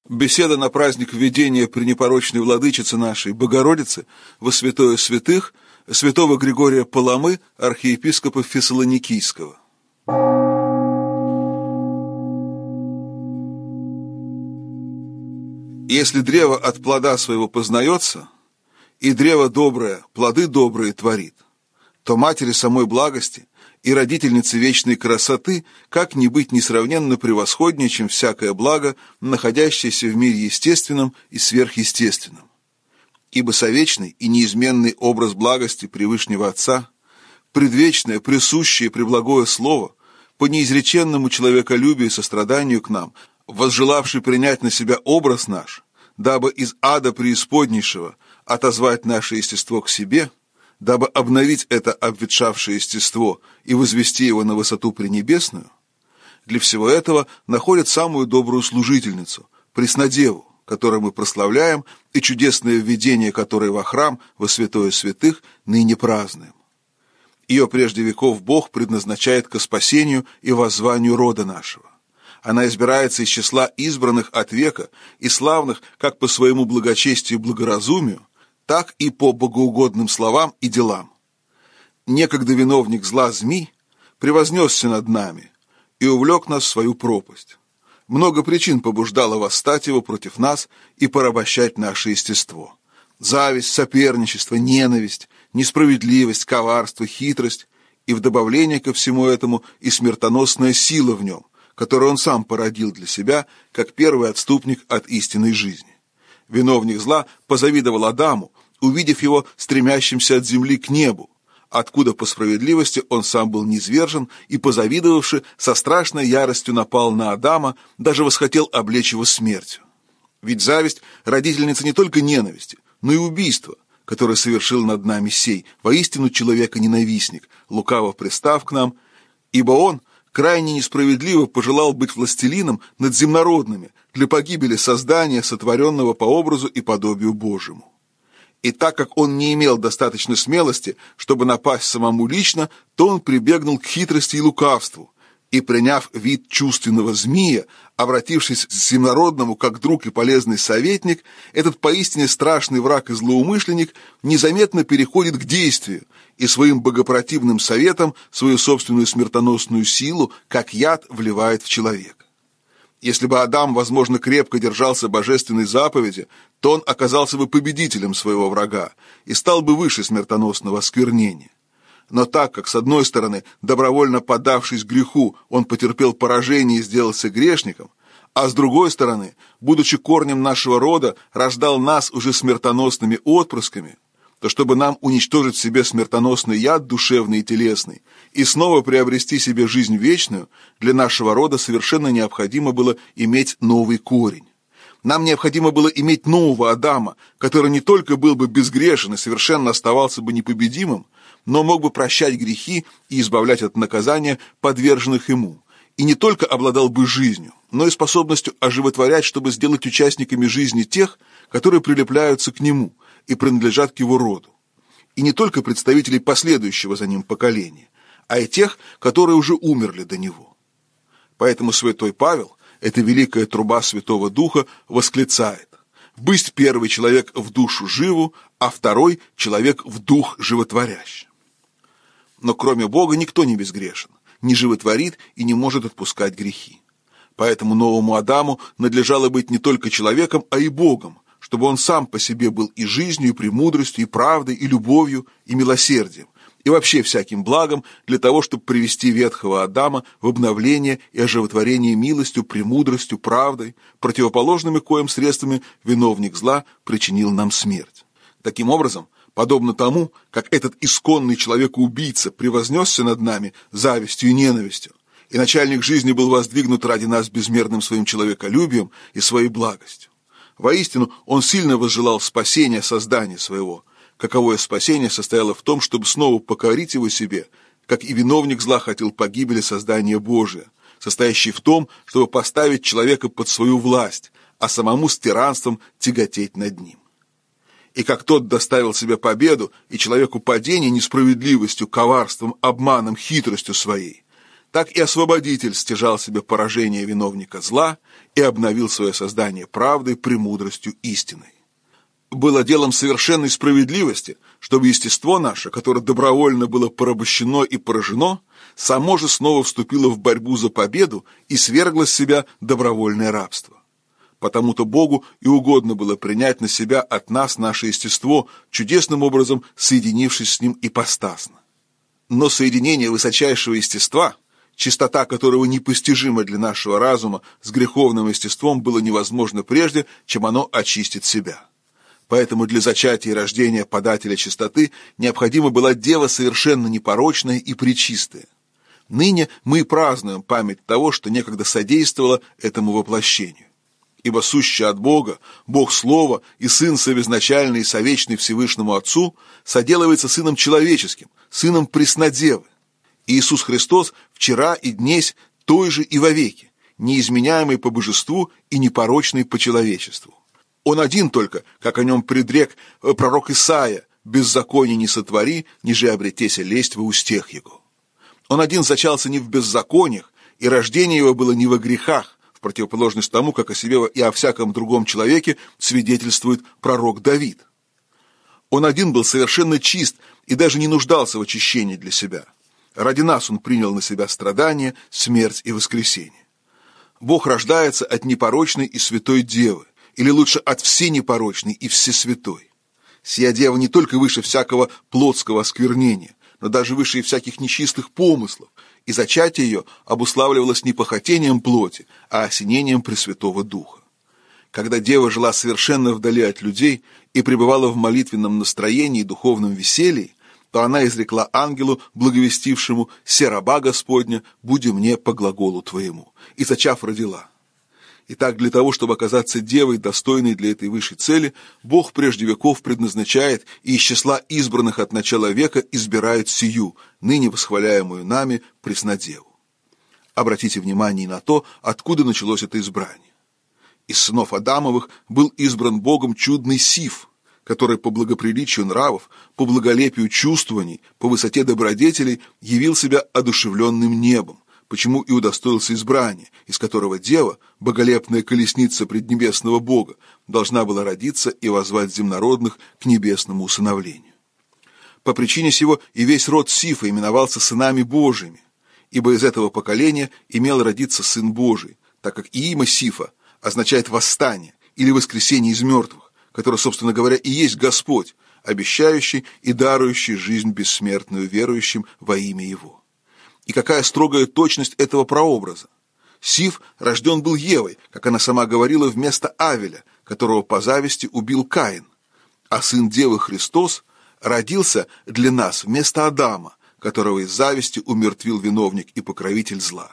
Беседа на праздник введения пренепорочной владычицы нашей, Богородицы, во святое святых, святого Григория Паламы, архиепископа Фессалоникийского. Если древо от плода своего познается, и древо доброе плоды добрые творит, то матери самой благости и родительницы вечной красоты как не быть несравненно превосходнее, чем всякое благо, находящееся в мире естественном и сверхъестественном. Ибо совечный и неизменный образ благости Превышнего Отца, предвечное, присущее, преблагое Слово, по неизреченному человеколюбию и состраданию к нам, возжелавший принять на себя образ наш, дабы из ада преисподнейшего отозвать наше естество к себе, дабы обновить это обветшавшее естество и возвести его на высоту пренебесную, для всего этого находят самую добрую служительницу, Преснодеву, которую мы прославляем, и чудесное введение которой во храм, во святое святых, ныне празднуем. Ее прежде веков Бог предназначает ко спасению и воззванию рода нашего. Она избирается из числа избранных от века и славных как по своему благочестию и благоразумию, так и по богоугодным словам и делам. Некогда виновник зла Змий превознесся над нами и увлек нас в свою пропасть. Много причин побуждало восстать его против нас и порабощать наше естество. Зависть, соперничество, ненависть, несправедливость, коварство, хитрость и в добавление ко всему этому и смертоносная сила в нем, которую он сам породил для себя, как первый отступник от истинной жизни. Виновник зла позавидовал Адаму, увидев его стремящимся от земли к небу, откуда по справедливости он сам был низвержен, и, позавидовавши, со страшной яростью напал на Адама, даже восхотел облечь его смертью. Ведь зависть – родительница не только ненависти, но и убийства, которое совершил над нами сей, воистину человека-ненавистник, лукаво пристав к нам, ибо он крайне несправедливо пожелал быть властелином над земнородными для погибели создания, сотворенного по образу и подобию Божьему. И так как он не имел достаточно смелости, чтобы напасть самому лично, то он прибегнул к хитрости и лукавству, и, приняв вид чувственного змея, обратившись к земнородному как друг и полезный советник, этот поистине страшный враг и злоумышленник незаметно переходит к действию и своим богопротивным советом свою собственную смертоносную силу, как яд, вливает в человека. Если бы Адам, возможно, крепко держался божественной заповеди, то он оказался бы победителем своего врага и стал бы выше смертоносного осквернения. Но так как, с одной стороны, добровольно поддавшись греху, он потерпел поражение и сделался грешником, а с другой стороны, будучи корнем нашего рода, рождал нас уже смертоносными отпрысками, то чтобы нам уничтожить в себе смертоносный яд душевный и телесный и снова приобрести себе жизнь вечную, для нашего рода совершенно необходимо было иметь новый корень. Нам необходимо было иметь нового Адама, который не только был бы безгрешен и совершенно оставался бы непобедимым, но мог бы прощать грехи и избавлять от наказания подверженных ему, и не только обладал бы жизнью, но и способностью оживотворять, чтобы сделать участниками жизни тех, которые прилепляются к нему и принадлежат к его роду, и не только представителей последующего за ним поколения, а и тех, которые уже умерли до него. Поэтому святой Павел, эта великая труба Святого Духа, восклицает: «Бысть первый человек в душу живу, а второй человек в дух животворящий». Но кроме Бога никто не безгрешен, не животворит и не может отпускать грехи. Поэтому новому Адаму надлежало быть не только человеком, а и Богом, чтобы он сам по себе был и жизнью, и премудростью, и правдой, и любовью, и милосердием, и вообще всяким благом для того, чтобы привести ветхого Адама в обновление и оживотворение милостью, премудростью, правдой, противоположными коим средствами виновник зла причинил нам смерть. Таким образом, подобно тому, как этот исконный человек-убийца превознесся над нами завистью и ненавистью, и начальник жизни был воздвигнут ради нас безмерным своим человеколюбием и своей благостью. Воистину, он сильно возжелал спасения создания своего, каковое спасение состояло в том, чтобы снова покорить его себе, как и виновник зла хотел погибели создания Божия, состоящей в том, чтобы поставить человека под свою власть, а самому с тиранством тяготеть над ним. И как тот доставил себе победу и человеку падение несправедливостью, коварством, обманом, хитростью своей, так и освободитель стяжал себе поражение виновника зла и обновил свое создание правдой, премудростью истиной. Было делом совершенной справедливости, чтобы естество наше, которое добровольно было порабощено и поражено, само же снова вступило в борьбу за победу и свергло с себя добровольное рабство. Потому-то Богу и угодно было принять на себя от нас наше естество, чудесным образом соединившись с ним ипостасно. Но соединение высочайшего естества, чистота которого непостижима для нашего разума, с греховным естеством было невозможно прежде, чем оно очистит себя. Поэтому для зачатия и рождения подателя чистоты необходима была дева совершенно непорочная и пречистая. Ныне мы празднуем память того, что некогда содействовало этому воплощению. Ибо сущий от Бога, Бог Слова и Сын совизначальный и совечный Всевышнему Отцу соделывается Сыном человеческим, Сыном Преснодевы. Иисус Христос вчера и днесь той же и вовеки, неизменяемый по божеству и непорочный по человечеству. Он один только, как о нем предрек пророк Исаия: «Беззаконие не сотвори, ниже обретеся лесть во устех его». Он один зачался не в беззакониях, и рождение его было не во грехах, в противоположность тому, как о себе и о всяком другом человеке свидетельствует пророк Давид. Он один был совершенно чист и даже не нуждался в очищении для себя. Ради нас он принял на себя страдания, смерть и воскресение. Бог рождается от непорочной и святой девы, или лучше от всенепорочной и всесвятой. Сия дева не только выше всякого плотского осквернения, но даже выше и всяких нечистых помыслов, и зачатие ее обуславливалось не похотением плоти, а осенением Пресвятого Духа. Когда дева жила совершенно вдали от людей и пребывала в молитвенном настроении и духовном веселье, то она изрекла ангелу, благовестившему: «Се раба Господня, буди мне по глаголу Твоему», и зачав родила. Итак, для того, чтобы оказаться девой, достойной для этой высшей цели, Бог прежде веков предназначает и из числа избранных от начала века избирает сию, ныне восхваляемую нами, Преснодеву. Обратите внимание на то, откуда началось это избрание. Из сынов Адамовых был избран Богом чудный Сиф, который по благоприличию нравов, по благолепию чувствований, по высоте добродетелей явил себя одушевленным небом, почему и удостоился избрания, из которого дева, боголепная колесница преднебесного Бога, должна была родиться и воззвать земнородных к небесному усыновлению. По причине сего и весь род Сифа именовался сынами Божьими, ибо из этого поколения имел родиться Сын Божий, так как и имя Сифа означает восстание или воскресение из мертвых, который, собственно говоря, и есть Господь, обещающий и дарующий жизнь бессмертную верующим во имя Его. И какая строгая точность этого прообраза! Сиф рожден был Евой, как она сама говорила, вместо Авеля, которого по зависти убил Каин, а сын Девы Христос родился для нас вместо Адама, которого из зависти умертвил виновник и покровитель зла.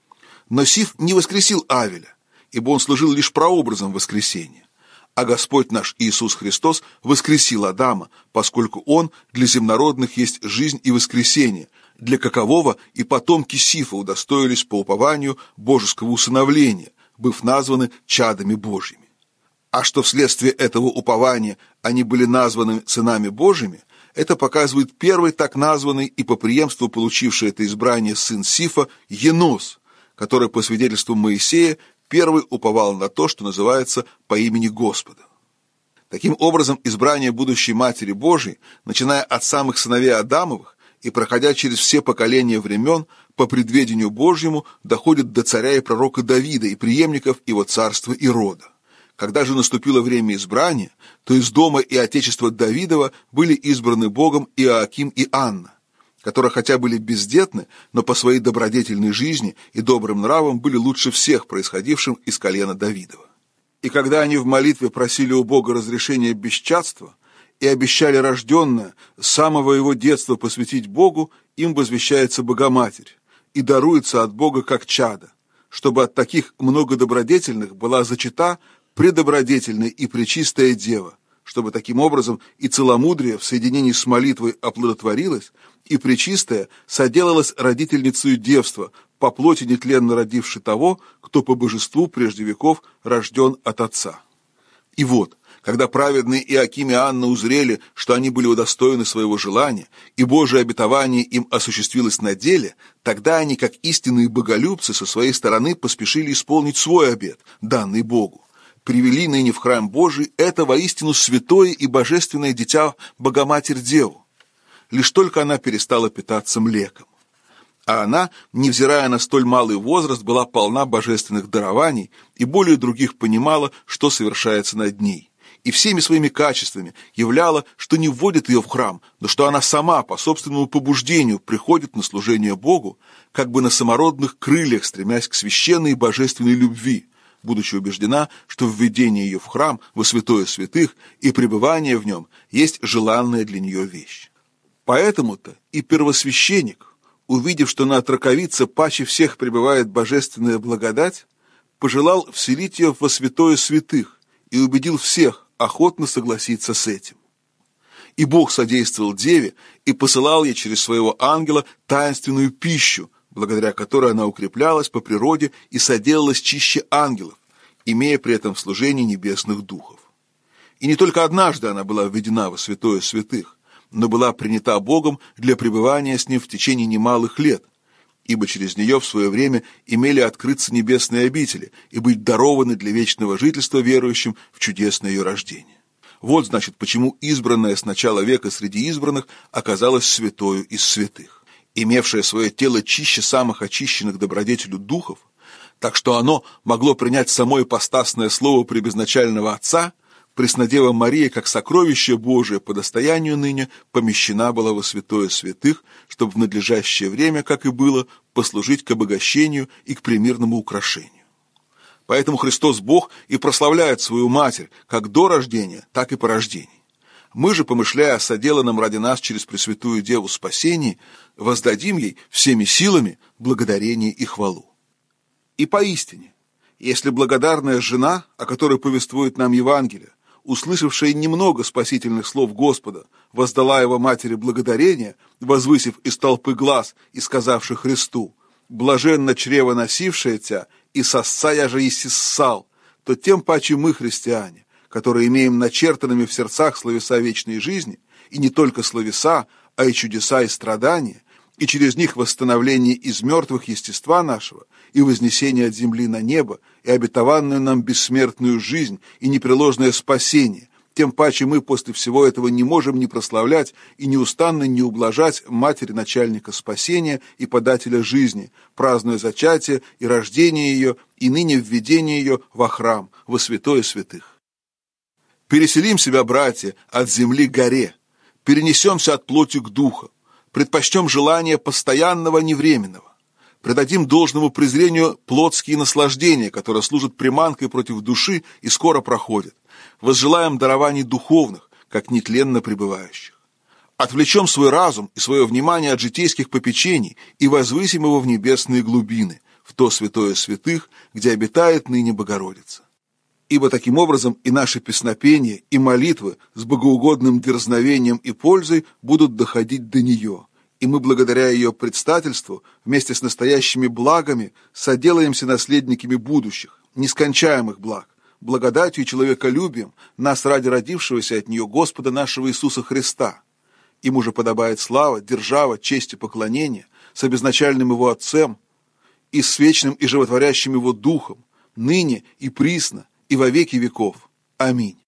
Но Сиф не воскресил Авеля, ибо он служил лишь прообразом воскресения, а Господь наш Иисус Христос воскресил Адама, поскольку Он для земнородных есть жизнь и воскресение, для какового и потомки Сифа удостоились по упованию божеского усыновления, быв названы чадами Божьими. А что вследствие этого упования они были названы сынами Божьими, это показывает первый так названный и по преемству получивший это избрание сын Сифа Енос, который по свидетельству Моисея первый уповал на то, что называется по имени Господа. Таким образом, избрание будущей Матери Божией, начиная от самых сыновей Адамовых и проходя через все поколения времен, по предведению Божьему доходит до царя и пророка Давида и преемников его царства и рода. Когда же наступило время избрания, то из дома и отечества Давидова были избраны Богом Иоаким и Анна, которые хотя были бездетны, но по своей добродетельной жизни и добрым нравам были лучше всех происходившим из колена Давидова. И когда они в молитве просили у Бога разрешения бесчадства и обещали рожденное с самого его детства посвятить Богу, им возвещается Богоматерь и даруется от Бога как чадо, чтобы от таких многодобродетельных была зачата предобродетельная и пречистая дева, чтобы таким образом и целомудрие в соединении с молитвой оплодотворилось, и пречистая соделалась родительницею девства, по плоти нетленно родивши того, кто по божеству прежде веков рожден от Отца. И вот, когда праведные Иоаким и Анна узрели, что они были удостоены своего желания, и Божие обетование им осуществилось на деле, тогда они, как истинные боголюбцы, со своей стороны поспешили исполнить свой обет, данный Богу. Привели ныне в храм Божий это воистину святое и божественное дитя Богоматерь-Деву. Лишь только она перестала питаться млеком. А она, невзирая на столь малый возраст, была полна божественных дарований и более других понимала, что совершается над ней. И всеми своими качествами являла, что не вводит ее в храм, но что она сама по собственному побуждению приходит на служение Богу, как бы на самородных крыльях, стремясь к священной и божественной любви, будучи убеждена, что введение ее в храм, во святое святых, и пребывание в нем есть желанная для нее вещь. Поэтому-то и первосвященник, увидев, что на отроковице паче всех пребывает божественная благодать, пожелал вселить ее во святое святых и убедил всех охотно согласиться с этим. И Бог содействовал деве и посылал ей через своего ангела таинственную пищу, благодаря которой она укреплялась по природе и соделалась чище ангелов, имея при этом в служении небесных духов. И не только однажды она была введена во святое святых, но была принята Богом для пребывания с Ним в течение немалых лет, ибо через нее в свое время имели открыться небесные обители и быть дарованы для вечного жительства верующим в чудесное ее рождение. Вот, значит, почему избранная с начала века среди избранных оказалась святою из святых, имевшая свое тело чище самых очищенных добродетелю духов, так что оно могло принять само ипостасное слово пребезначального Отца. Преснодева Мария, как сокровище Божие по достоянию ныне, помещена была во святое святых, чтобы в надлежащее время, как и было, послужить к обогащению и к примирному украшению. Поэтому Христос Бог и прославляет свою Матерь, как до рождения, так и по рождении. Мы же, помышляя о соделанном ради нас через Пресвятую Деву спасении, воздадим ей всеми силами благодарение и хвалу. И поистине, если благодарная жена, о которой повествует нам Евангелие, услышавшая немного спасительных слов Господа, воздала его матери благодарение, возвысив из толпы глаз и сказавши Христу: «Блаженно чрево носившее тя, и сосца я же и сиссал», то тем паче мы, христиане, которые имеем начертанными в сердцах словеса вечной жизни, и не только словеса, а и чудеса и страдания, и через них восстановление из мертвых естества нашего, и вознесение от земли на небо, и обетованную нам бессмертную жизнь, и непреложное спасение, тем паче мы после всего этого не можем не прославлять и неустанно не ублажать Матери Начальника спасения и Подателя жизни, празднуя зачатие и рождение ее, и ныне введение ее во храм, во святое святых. Переселим себя, братья, от земли к горе, перенесемся от плоти к духу, предпочтем желание постоянного, невременного, придадим должному презрению плотские наслаждения, которые служат приманкой против души и скоро проходят, возжелаем дарований духовных, как нетленно пребывающих. Отвлечем свой разум и свое внимание от житейских попечений и возвысим его в небесные глубины, в то святое святых, где обитает ныне Богородица. Ибо таким образом и наши песнопения, и молитвы с богоугодным дерзновением и пользой будут доходить до нее, и мы, благодаря ее предстательству, вместе с настоящими благами соделаемся наследниками будущих, нескончаемых благ, благодатью и человеколюбием нас ради родившегося от нее Господа нашего Иисуса Христа. Ему же подобает слава, держава, честь и поклонение с обезначальным его Отцем и с вечным и животворящим его Духом, ныне и присно, и во веки веков. Аминь.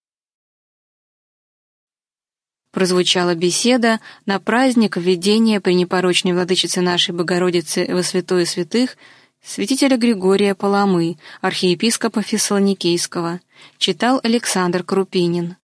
Прозвучала беседа на праздник введения пренепорочной владычицы нашей Богородицы во святое святых святителя Григория Паламы, архиепископа Фессалоникийского. Читал Александр Крупинин.